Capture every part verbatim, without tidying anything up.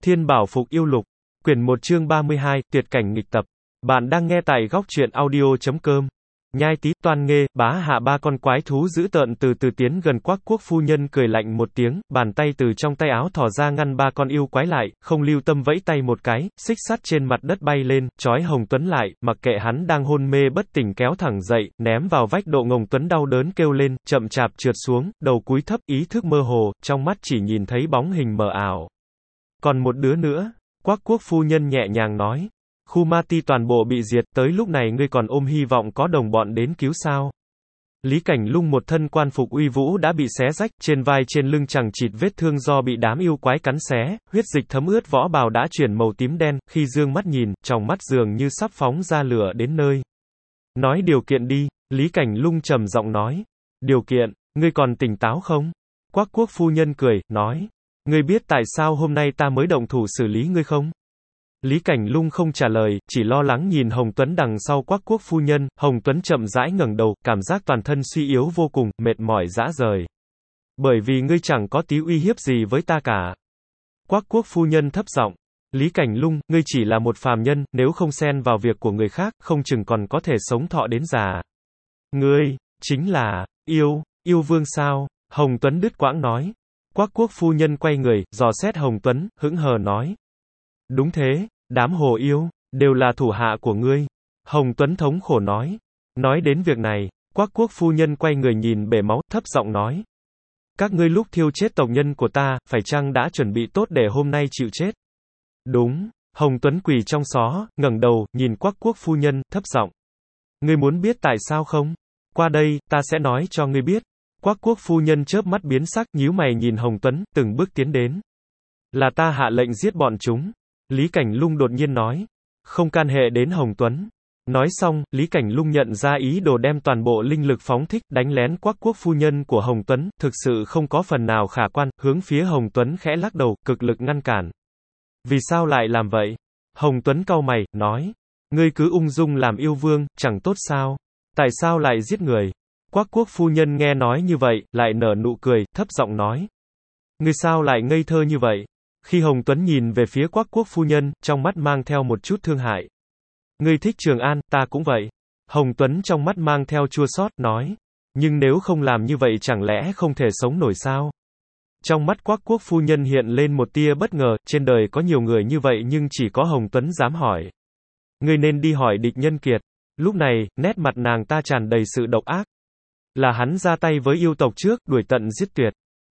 Thiên Bảo Phục Yêu Lục, quyển một chương ba mươi hai, tuyệt cảnh nghịch tập. Bạn đang nghe tại góc truyện audio chấm com. Nhai Tý, Toan Nghê, Bá Hạ ba con quái thú dữ tợn từ từ tiến gần. Quắc Quốc phu nhân cười lạnh một tiếng, bàn tay từ trong tay áo thò ra ngăn ba con yêu quái lại, không lưu tâm vẫy tay một cái, xích sắt trên mặt đất bay lên, trói Hồng Tuấn lại, mặc kệ hắn đang hôn mê bất tỉnh kéo thẳng dậy, ném vào vách. Độ Ngồng Tuấn đau đớn kêu lên, chậm chạp trượt xuống, đầu cúi thấp, ý thức mơ hồ, trong mắt chỉ nhìn thấy bóng hình mờ ảo. Còn một đứa nữa, Quắc Quốc phu nhân nhẹ nhàng nói. Khu ma ti toàn bộ bị diệt, tới lúc này ngươi còn ôm hy vọng có đồng bọn đến cứu sao? Lý Cảnh Lung một thân quan phục uy vũ đã bị xé rách, trên vai trên lưng chằng chịt vết thương do bị đám yêu quái cắn xé, huyết dịch thấm ướt võ bào đã chuyển màu tím đen, khi dương mắt nhìn, tròng mắt dường như sắp phóng ra lửa đến nơi. Nói điều kiện đi, Lý Cảnh Lung trầm giọng nói. Điều kiện, ngươi còn tỉnh táo không? Quắc Quốc phu nhân cười, nói. Ngươi biết tại sao hôm nay ta mới động thủ xử lý ngươi không? Lý Cảnh Lung không trả lời, chỉ lo lắng nhìn Hồng Tuấn đằng sau Quắc Quốc phu nhân. Hồng Tuấn chậm rãi ngẩng đầu, cảm giác toàn thân suy yếu vô cùng, mệt mỏi rã rời. Bởi vì ngươi chẳng có tí uy hiếp gì với ta cả. Quắc Quốc phu nhân thấp giọng. Lý Cảnh Lung, ngươi chỉ là một phàm nhân, nếu không xen vào việc của người khác, không chừng còn có thể sống thọ đến già. Ngươi, chính là, yêu, yêu vương sao? Hồng Tuấn đứt quãng nói. Quắc Quốc phu nhân quay người, dò xét Hồng Tuấn, hững hờ nói. Đúng thế, đám hồ yêu, đều là thủ hạ của ngươi. Hồng Tuấn thống khổ nói. Nói đến việc này, Quắc Quốc phu nhân quay người nhìn bể máu, thấp giọng nói. Các ngươi lúc thiêu chết tộc nhân của ta, phải chăng đã chuẩn bị tốt để hôm nay chịu chết? Đúng, Hồng Tuấn quỳ trong xó, ngẩng đầu, nhìn Quắc Quốc phu nhân, thấp giọng. Ngươi muốn biết tại sao không? Qua đây, ta sẽ nói cho ngươi biết. Quắc Quốc phu nhân chớp mắt biến sắc, nhíu mày nhìn Hồng Tuấn, từng bước tiến đến. Là ta hạ lệnh giết bọn chúng. Lý Cảnh Lung đột nhiên nói. Không can hệ đến Hồng Tuấn. Nói xong, Lý Cảnh Lung nhận ra ý đồ đem toàn bộ linh lực phóng thích, đánh lén Quắc Quốc phu nhân của Hồng Tuấn, thực sự không có phần nào khả quan, hướng phía Hồng Tuấn khẽ lắc đầu, cực lực ngăn cản. Vì sao lại làm vậy? Hồng Tuấn cau mày, nói. Ngươi cứ ung dung làm yêu vương, chẳng tốt sao? Tại sao lại giết người? Quắc Quốc phu nhân nghe nói như vậy, lại nở nụ cười, thấp giọng nói. Ngươi sao lại ngây thơ như vậy? Khi Hồng Tuấn nhìn về phía Quắc Quốc phu nhân, trong mắt mang theo một chút thương hại. Ngươi thích Trường An, ta cũng vậy. Hồng Tuấn trong mắt mang theo chua xót, nói. Nhưng nếu không làm như vậy chẳng lẽ không thể sống nổi sao? Trong mắt Quắc Quốc phu nhân hiện lên một tia bất ngờ, trên đời có nhiều người như vậy nhưng chỉ có Hồng Tuấn dám hỏi. Ngươi nên đi hỏi địch nhân kiệt. Lúc này, nét mặt nàng ta tràn đầy sự độc ác. Là hắn ra tay với yêu tộc trước, đuổi tận giết tuyệt.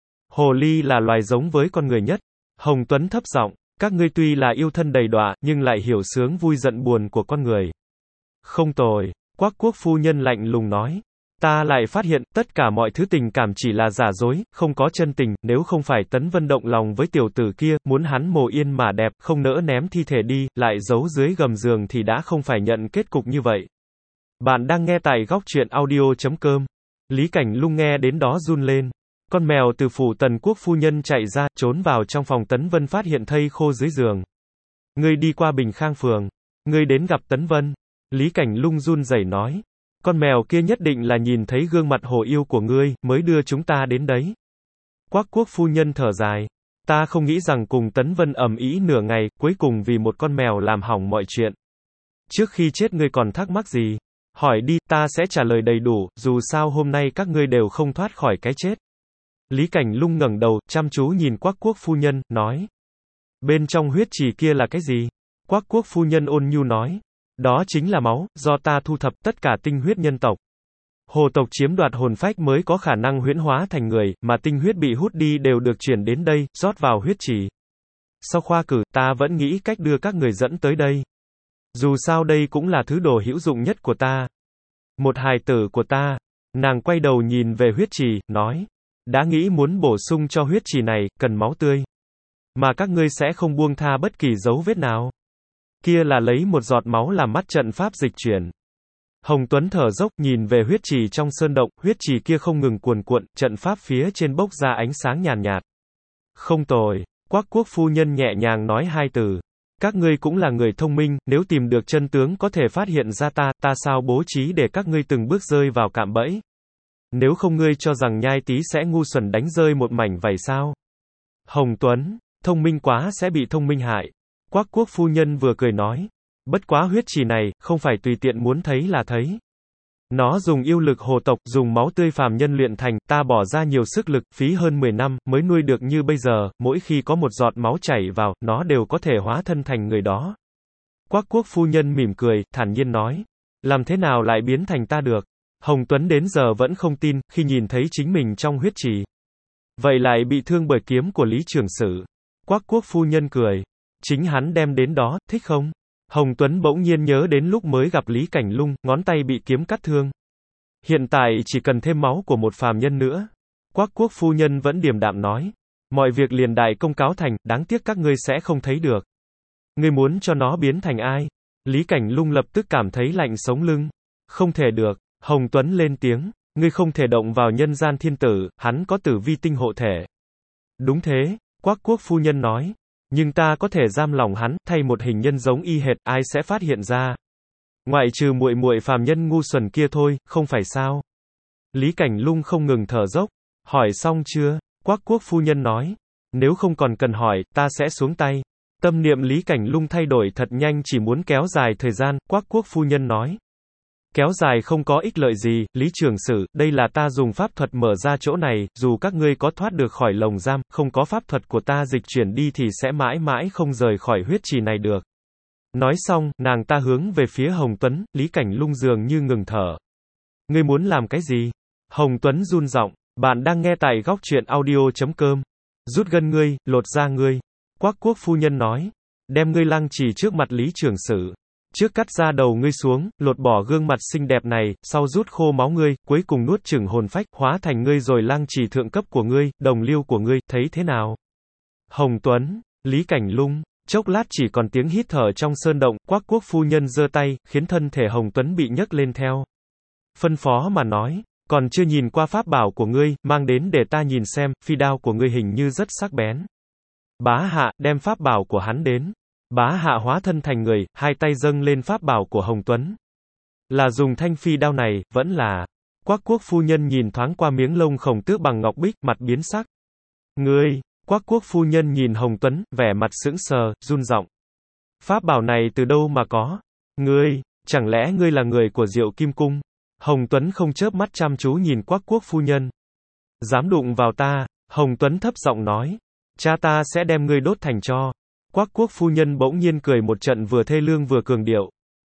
Hồ ly là loài giống với con người nhất. Hồng Tuấn thấp giọng, các ngươi tuy là yêu thân đầy đọa, nhưng lại hiểu sướng vui giận buồn của con người. Không tồi, Quắc Quốc phu nhân lạnh lùng nói. Ta lại phát hiện, tất cả mọi thứ tình cảm chỉ là giả dối, không có chân tình, nếu không phải Tấn Vân động lòng với tiểu tử kia, muốn hắn mồ yên mà đẹp, không nỡ ném thi thể đi, lại giấu dưới gầm giường thì đã không phải nhận kết cục như vậy. Bạn đang nghe tại góc truyện audio chấm com. Lý Cảnh Lung nghe đến đó run lên. Con mèo từ phủ Tần Quốc phu nhân chạy ra, trốn vào trong phòng. Tấn Vân phát hiện thây khô dưới giường. Ngươi đi qua Bình Khang phường. Ngươi đến gặp Tấn Vân. Lý Cảnh Lung run rẩy nói. Con mèo kia nhất định là nhìn thấy gương mặt hồ yêu của ngươi, mới đưa chúng ta đến đấy. Quắc Quốc phu nhân thở dài. Ta không nghĩ rằng cùng Tấn Vân ầm ĩ nửa ngày, cuối cùng vì một con mèo làm hỏng mọi chuyện. Trước khi chết ngươi còn thắc mắc gì? Hỏi đi, ta sẽ trả lời đầy đủ, dù sao hôm nay các ngươi đều không thoát khỏi cái chết. Lý Cảnh Lung ngẩng đầu, chăm chú nhìn Quắc Quốc phu nhân, nói. Bên trong huyết trì kia là cái gì? Quắc Quốc phu nhân ôn nhu nói. Đó chính là máu, do ta thu thập tất cả tinh huyết nhân tộc. Hồ tộc chiếm đoạt hồn phách mới có khả năng huyễn hóa thành người, mà tinh huyết bị hút đi đều được chuyển đến đây, rót vào huyết trì. Sau khoa cử, ta vẫn nghĩ cách đưa các người dẫn tới đây. Dù sao đây cũng là thứ đồ hữu dụng nhất của ta. Một hài tử của ta. Nàng quay đầu nhìn về huyết trì, nói. Đã nghĩ muốn bổ sung cho huyết trì này, cần máu tươi. Mà các ngươi sẽ không buông tha bất kỳ dấu vết nào. Kia là lấy một giọt máu làm mắt trận pháp dịch chuyển. Hồng Tuấn thở dốc, nhìn về huyết trì trong sơn động, huyết trì kia không ngừng cuồn cuộn, trận pháp phía trên bốc ra ánh sáng nhàn nhạt. Không tồi, Quắc Quốc phu nhân nhẹ nhàng nói hai từ. Các ngươi cũng là người thông minh, nếu tìm được chân tướng có thể phát hiện ra ta, ta sao bố trí để các ngươi từng bước rơi vào cạm bẫy. Nếu không ngươi cho rằng Nhai Tý sẽ ngu xuẩn đánh rơi một mảnh vảy sao? Hồng Tuấn, Thông minh quá sẽ bị thông minh hại. Quắc quốc phu nhân vừa cười nói. Bất quá huyết trì này, không phải tùy tiện muốn thấy là thấy. Nó dùng yêu lực hồ tộc, dùng máu tươi phàm nhân luyện thành, ta bỏ ra nhiều sức lực, phí hơn mười năm, mới nuôi được như bây giờ, mỗi khi có một giọt máu chảy vào, nó đều có thể hóa thân thành người đó. Quắc quốc phu nhân mỉm cười, thản nhiên nói. Làm thế nào lại biến thành ta được? Hồng Tuấn đến giờ vẫn không tin, khi nhìn thấy chính mình trong huyết trì. Vậy lại bị thương bởi kiếm của Lý Trường Sử. Quắc quốc phu nhân cười. Chính hắn đem đến đó, thích không? Hồng Tuấn bỗng nhiên nhớ đến lúc mới gặp Lý Cảnh Lung, ngón tay bị kiếm cắt thương. Hiện tại chỉ cần thêm máu của một phàm nhân nữa. Quắc quốc phu nhân vẫn điềm đạm nói. Mọi việc liền đại công cáo thành, đáng tiếc các ngươi sẽ không thấy được. Ngươi muốn cho nó biến thành ai? Lý Cảnh Lung lập tức cảm thấy lạnh sống lưng. Không thể được. Hồng Tuấn lên tiếng. Ngươi không thể động vào nhân gian thiên tử, hắn có tử vi tinh hộ thể. Đúng thế, Quắc quốc phu nhân nói. Nhưng ta có thể giam lòng hắn, thay một hình nhân giống y hệt, ai sẽ phát hiện ra? Ngoại trừ muội muội phàm nhân ngu xuẩn kia thôi, không phải sao? Lý Cảnh Lung không ngừng thở dốc. Hỏi xong chưa? Quắc quốc phu nhân nói. Nếu không còn cần hỏi, ta sẽ xuống tay. Tâm niệm Lý Cảnh Lung thay đổi thật nhanh, chỉ muốn kéo dài thời gian, Quắc quốc phu nhân nói. Kéo dài không có ích lợi gì, Lý Trường Sử, đây là ta dùng pháp thuật mở ra chỗ này, dù các ngươi có thoát được khỏi lồng giam, không có pháp thuật của ta dịch chuyển đi thì sẽ mãi mãi không rời khỏi huyết trì này được. Nói xong, nàng ta hướng về phía Hồng Tuấn, Lý Cảnh Lung dường như ngừng thở. Ngươi muốn làm cái gì? Hồng Tuấn run giọng, bạn đang nghe tại góc truyện audio chấm com. Rút gân ngươi, lột da ngươi. Quắc quốc phu nhân nói. Đem ngươi lăng trì trước mặt Lý Trường Sử. Trước cắt ra đầu ngươi xuống, lột bỏ gương mặt xinh đẹp này, sau rút khô máu ngươi, cuối cùng nuốt chửng hồn phách, hóa thành ngươi rồi lăng trì thượng cấp của ngươi, đồng liêu của ngươi, thấy thế nào? Hồng Tuấn, Lý Cảnh Lung, chốc lát chỉ còn tiếng hít thở trong sơn động, Quắc quốc phu nhân giơ tay, khiến thân thể Hồng Tuấn bị nhấc lên theo. Phân phó mà nói, còn chưa nhìn qua pháp bảo của ngươi, mang đến để ta nhìn xem, phi đao của ngươi hình như rất sắc bén. Bá hạ, đem pháp bảo của hắn đến. Bá hạ hóa thân thành người, hai tay dâng lên pháp bảo của Hồng Tuấn. Là dùng thanh phi đao này, vẫn là. Quắc quốc phu nhân nhìn thoáng qua miếng lông khổng tước bằng ngọc bích, mặt biến sắc. Ngươi, Quắc quốc phu nhân nhìn Hồng Tuấn, vẻ mặt sững sờ, run giọng. Pháp bảo này từ đâu mà có? Ngươi, chẳng lẽ ngươi là người của Diệu Kim Cung? Hồng Tuấn không chớp mắt chăm chú nhìn Quắc quốc phu nhân. Dám đụng vào ta, Hồng Tuấn thấp giọng nói. Cha ta sẽ đem ngươi đốt thành tro. Quắc quốc phu nhân bỗng nhiên cười một trận vừa thê lương vừa cường điệu.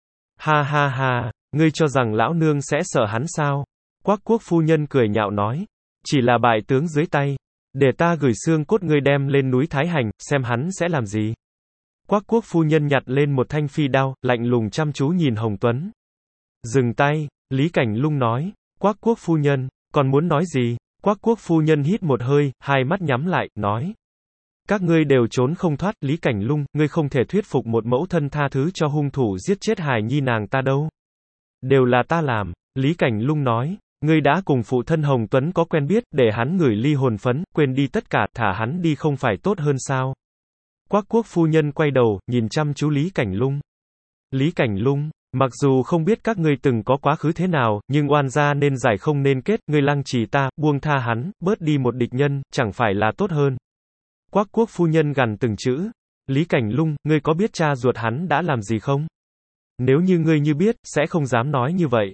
Ha ha ha, ngươi cho rằng lão nương sẽ sợ hắn sao? Quắc quốc phu nhân cười nhạo nói. Chỉ là bại tướng dưới tay. Để ta gửi xương cốt ngươi đem lên núi Thái Hành, xem hắn sẽ làm gì. Quắc quốc phu nhân nhặt lên một thanh phi đao, lạnh lùng chăm chú nhìn Hồng Tuấn. Dừng tay, Lý Cảnh Lung nói. Quắc quốc phu nhân, còn muốn nói gì? Quắc quốc phu nhân hít một hơi, hai mắt nhắm lại, nói. Các ngươi đều trốn không thoát, Lý Cảnh Lung, ngươi không thể thuyết phục một mẫu thân tha thứ cho hung thủ giết chết hài nhi nàng ta đâu. Đều là ta làm, Lý Cảnh Lung nói, ngươi đã cùng phụ thân Hồng Tuấn có quen biết, để hắn ngửi ly hồn phấn, quên đi tất cả, thả hắn đi không phải tốt hơn sao. Quắc quốc phu nhân quay đầu, nhìn chăm chú Lý Cảnh Lung. Lý Cảnh Lung, mặc dù không biết các ngươi từng có quá khứ thế nào, nhưng oan gia nên giải không nên kết, ngươi lăng trì ta, buông tha hắn, bớt đi một địch nhân, chẳng phải là tốt hơn. Quắc quốc phu nhân gằn từng chữ. Lý Cảnh Lung, ngươi có biết cha ruột hắn đã làm gì không? Nếu như ngươi như biết, sẽ không dám nói như vậy.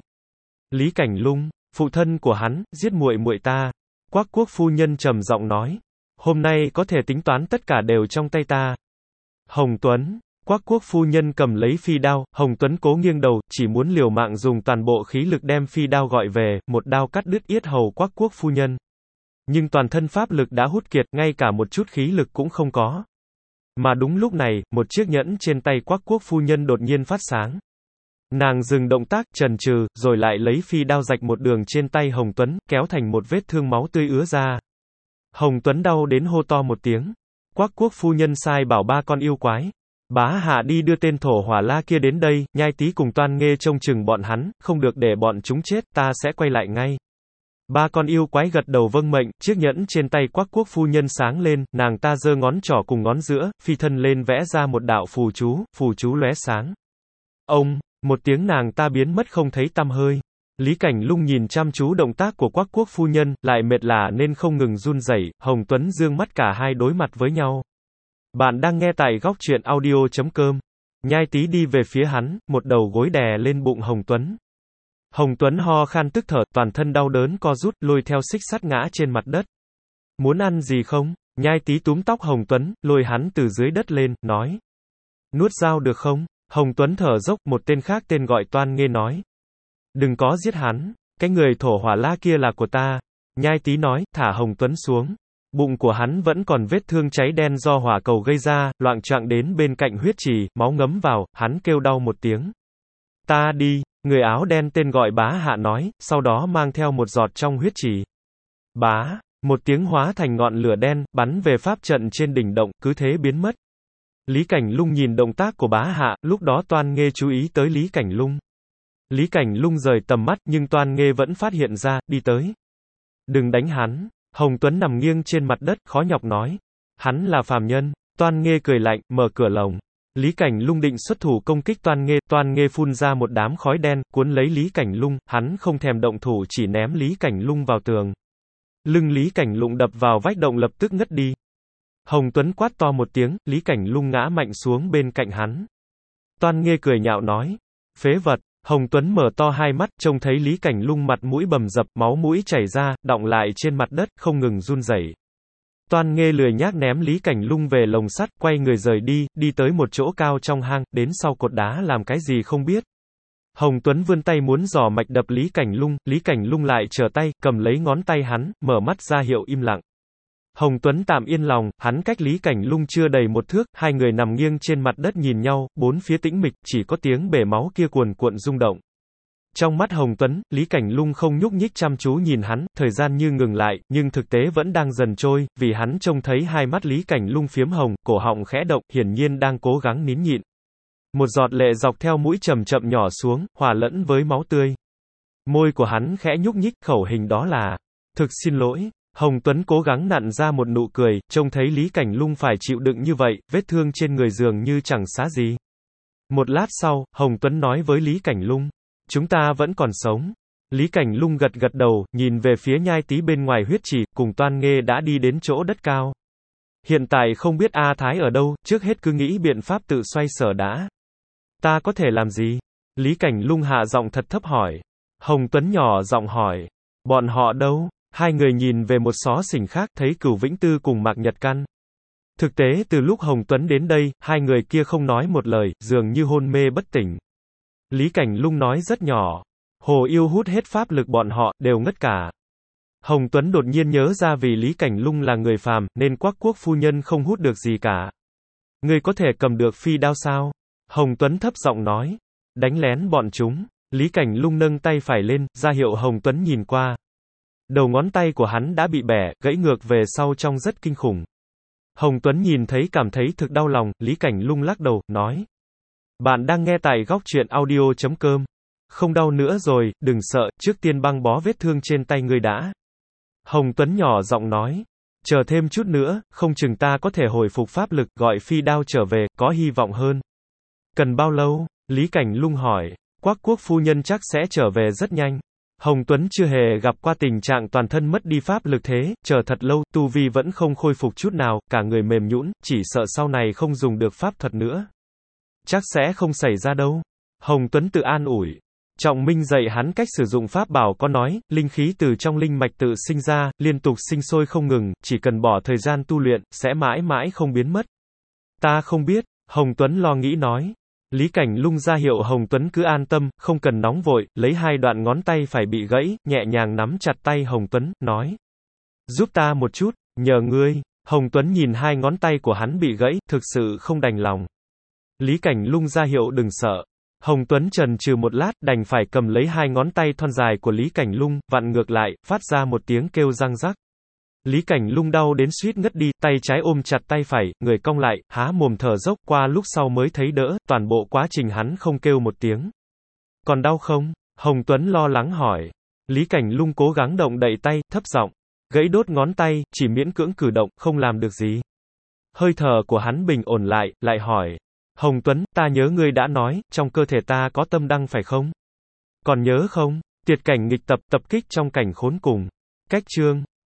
Lý Cảnh Lung, phụ thân của hắn, giết muội muội ta. Quắc quốc phu nhân trầm giọng nói. Hôm nay có thể tính toán tất cả đều trong tay ta. Hồng Tuấn, Quắc quốc phu nhân cầm lấy phi đao, Hồng Tuấn cố nghiêng đầu, chỉ muốn liều mạng dùng toàn bộ khí lực đem phi đao gọi về, một đao cắt đứt yết hầu Quắc quốc phu nhân. Nhưng toàn thân pháp lực đã hút kiệt, ngay cả một chút khí lực cũng không có. Mà đúng lúc này, một chiếc nhẫn trên tay Quắc quốc phu nhân đột nhiên phát sáng. Nàng dừng động tác, chần chừ, rồi lại lấy phi đao rạch một đường trên tay Hồng Tuấn, kéo thành một vết thương máu tươi ứa ra. Hồng Tuấn đau đến hô to một tiếng. Quắc quốc phu nhân sai bảo ba con yêu quái. Bá hạ đi đưa tên thổ hỏa la kia đến đây, Nhai Tý cùng Toan Nghê trông chừng bọn hắn, không được để bọn chúng chết, ta sẽ quay lại ngay. Ba con yêu quái gật đầu vâng mệnh, chiếc nhẫn trên tay Quắc quốc phu nhân sáng lên, nàng ta giơ ngón trỏ cùng ngón giữa, phi thân lên vẽ ra một đạo phù chú, phù chú lóe sáng. Ông, một tiếng nàng ta biến mất không thấy tăm hơi. Lý Cảnh Lung nhìn chăm chú động tác của Quắc quốc phu nhân, lại mệt lả nên không ngừng run rẩy. Hồng Tuấn dương mắt cả hai đối mặt với nhau. Bạn đang nghe tại góc truyện audio chấm com. Nhai Tý đi về phía hắn, một đầu gối đè lên bụng Hồng Tuấn. Hồng Tuấn ho khan tức thở, toàn thân đau đớn co rút, lôi theo xích sắt ngã trên mặt đất. Muốn ăn gì không? Nhai Tý túm tóc Hồng Tuấn, lôi hắn từ dưới đất lên, nói. Nuốt dao được không? Hồng Tuấn thở dốc, một tên khác tên gọi Toan Nghê nói. Đừng có giết hắn, cái người thổ hỏa la kia là của ta. Nhai Tý nói, thả Hồng Tuấn xuống. Bụng của hắn vẫn còn vết thương cháy đen do hỏa cầu gây ra, loạng choạng đến bên cạnh huyết trì, máu ngấm vào, hắn kêu đau một tiếng. Ta đi, người áo đen tên gọi Bá Hạ nói, sau đó mang theo một giọt trong huyết trì. Bá, một tiếng hóa thành ngọn lửa đen, bắn về pháp trận trên đỉnh động, cứ thế biến mất. Lý Cảnh Lung nhìn động tác của Bá Hạ, lúc đó Toan Nghê chú ý tới Lý Cảnh Lung. Lý Cảnh Lung rời tầm mắt, nhưng Toan Nghê vẫn phát hiện ra, đi tới. Đừng đánh hắn. Hồng Tuấn nằm nghiêng trên mặt đất, khó nhọc nói. Hắn là phàm nhân. Toan Nghê cười lạnh, mở cửa lồng. Lý Cảnh Lung định xuất thủ công kích Toan Nghê. Toan Nghê phun ra một đám khói đen, cuốn lấy Lý Cảnh Lung, hắn không thèm động thủ chỉ ném Lý Cảnh Lung vào tường. Lưng Lý Cảnh Lung đập vào vách động lập tức ngất đi. Hồng Tuấn quát to một tiếng, Lý Cảnh Lung ngã mạnh xuống bên cạnh hắn. Toan Nghê cười nhạo nói. Phế vật. Hồng Tuấn mở to hai mắt, trông thấy Lý Cảnh Lung mặt mũi bầm dập, máu mũi chảy ra, đọng lại trên mặt đất, không ngừng run rẩy. Toan Nghê lười nhác ném Lý Cảnh Lung về lồng sắt, quay người rời đi, đi tới một chỗ cao trong hang, đến sau cột đá làm cái gì không biết. Hồng Tuấn vươn tay muốn giỏ mạch đập Lý Cảnh Lung, Lý Cảnh Lung lại trở tay, cầm lấy ngón tay hắn, mở mắt ra hiệu im lặng. Hồng Tuấn tạm yên lòng, hắn cách Lý Cảnh Lung chưa đầy một thước, hai người nằm nghiêng trên mặt đất nhìn nhau, bốn phía tĩnh mịch, chỉ có tiếng bể máu kia cuồn cuộn rung động. Trong mắt Hồng Tuấn, Lý Cảnh Lung không nhúc nhích chăm chú nhìn hắn, thời gian như ngừng lại, nhưng thực tế vẫn đang dần trôi, vì hắn trông thấy hai mắt Lý Cảnh Lung phiếm hồng, cổ họng khẽ động, hiển nhiên đang cố gắng nín nhịn. Một giọt lệ dọc theo mũi chậm chậm nhỏ xuống, hòa lẫn với máu tươi. Môi của hắn khẽ nhúc nhích, khẩu hình đó là, thực xin lỗi. Hồng Tuấn cố gắng nặn ra một nụ cười, trông thấy Lý Cảnh Lung phải chịu đựng như vậy, vết thương trên người dường như chẳng xá gì. Một lát sau, Hồng Tuấn nói với Lý Cảnh Lung, chúng ta vẫn còn sống. Lý Cảnh Lung gật gật đầu, nhìn về phía Nhai Tý bên ngoài huyết trì, cùng Toan Nghê đã đi đến chỗ đất cao. Hiện tại không biết A Thái ở đâu, trước hết cứ nghĩ biện pháp tự xoay sở đã. Ta có thể làm gì? Lý Cảnh Lung hạ giọng thật thấp hỏi. Hồng Tuấn nhỏ giọng hỏi, bọn họ đâu? Hai người nhìn về một xó xỉnh khác, thấy Cửu Vĩnh Tư cùng Mạc Nhật Căn. Thực tế từ lúc Hồng Tuấn đến đây, hai người kia không nói một lời, dường như hôn mê bất tỉnh. Lý Cảnh Lung nói rất nhỏ. Hồ Yêu hút hết pháp lực bọn họ, đều ngất cả. Hồng Tuấn đột nhiên nhớ ra vì Lý Cảnh Lung là người phàm, nên Quắc Quốc phu nhân không hút được gì cả. Ngươi có thể cầm được phi đao sao? Hồng Tuấn thấp giọng nói. Đánh lén bọn chúng. Lý Cảnh Lung nâng tay phải lên, ra hiệu Hồng Tuấn nhìn qua. Đầu ngón tay của hắn đã bị bẻ, gãy ngược về sau trông rất kinh khủng. Hồng Tuấn nhìn thấy cảm thấy thực đau lòng, Lý Cảnh Lung lắc đầu, nói. Bạn đang nghe tại góc truyện audio chấm com. Không đau nữa rồi, đừng sợ, trước tiên băng bó vết thương trên tay ngươi đã. Hồng Tuấn nhỏ giọng nói. Chờ thêm chút nữa, không chừng ta có thể hồi phục pháp lực, gọi phi đao trở về, có hy vọng hơn. Cần bao lâu? Lý Cảnh Lung hỏi. Quắc Quốc phu nhân chắc sẽ trở về rất nhanh. Hồng Tuấn chưa hề gặp qua tình trạng toàn thân mất đi pháp lực thế, chờ thật lâu, tu vi vẫn không khôi phục chút nào, cả người mềm nhũn, chỉ sợ sau này không dùng được pháp thuật nữa. Chắc sẽ không xảy ra đâu. Hồng Tuấn tự an ủi. Trọng Minh dạy hắn cách sử dụng pháp bảo có nói, linh khí từ trong linh mạch tự sinh ra, liên tục sinh sôi không ngừng, chỉ cần bỏ thời gian tu luyện, sẽ mãi mãi không biến mất. Ta không biết, Hồng Tuấn lo nghĩ nói. Lý Cảnh Lung ra hiệu Hồng Tuấn cứ an tâm, không cần nóng vội, lấy hai đoạn ngón tay phải bị gãy, nhẹ nhàng nắm chặt tay Hồng Tuấn, nói. Giúp ta một chút, nhờ ngươi. Hồng Tuấn nhìn hai ngón tay của hắn bị gãy, thực sự không đành lòng. Lý Cảnh Lung ra hiệu đừng sợ. Hồng Tuấn chần chừ một lát, đành phải cầm lấy hai ngón tay thon dài của Lý Cảnh Lung, vặn ngược lại, phát ra một tiếng kêu răng rắc. Lý Cảnh Lung đau đến suýt ngất đi, tay trái ôm chặt tay phải, người cong lại, há mồm thở dốc, qua lúc sau mới thấy đỡ, toàn bộ quá trình hắn không kêu một tiếng. Còn đau không? Hồng Tuấn lo lắng hỏi. Lý Cảnh Lung cố gắng động đậy tay, thấp giọng. Gãy đốt ngón tay, chỉ miễn cưỡng cử động, không làm được gì. Hơi thở của hắn bình ổn lại, lại hỏi. Hồng Tuấn, ta nhớ ngươi đã nói, trong cơ thể ta có tâm đăng phải không? Còn nhớ không? Tuyệt cảnh nghịch tập, tập kích trong cảnh khốn cùng. Cách chương.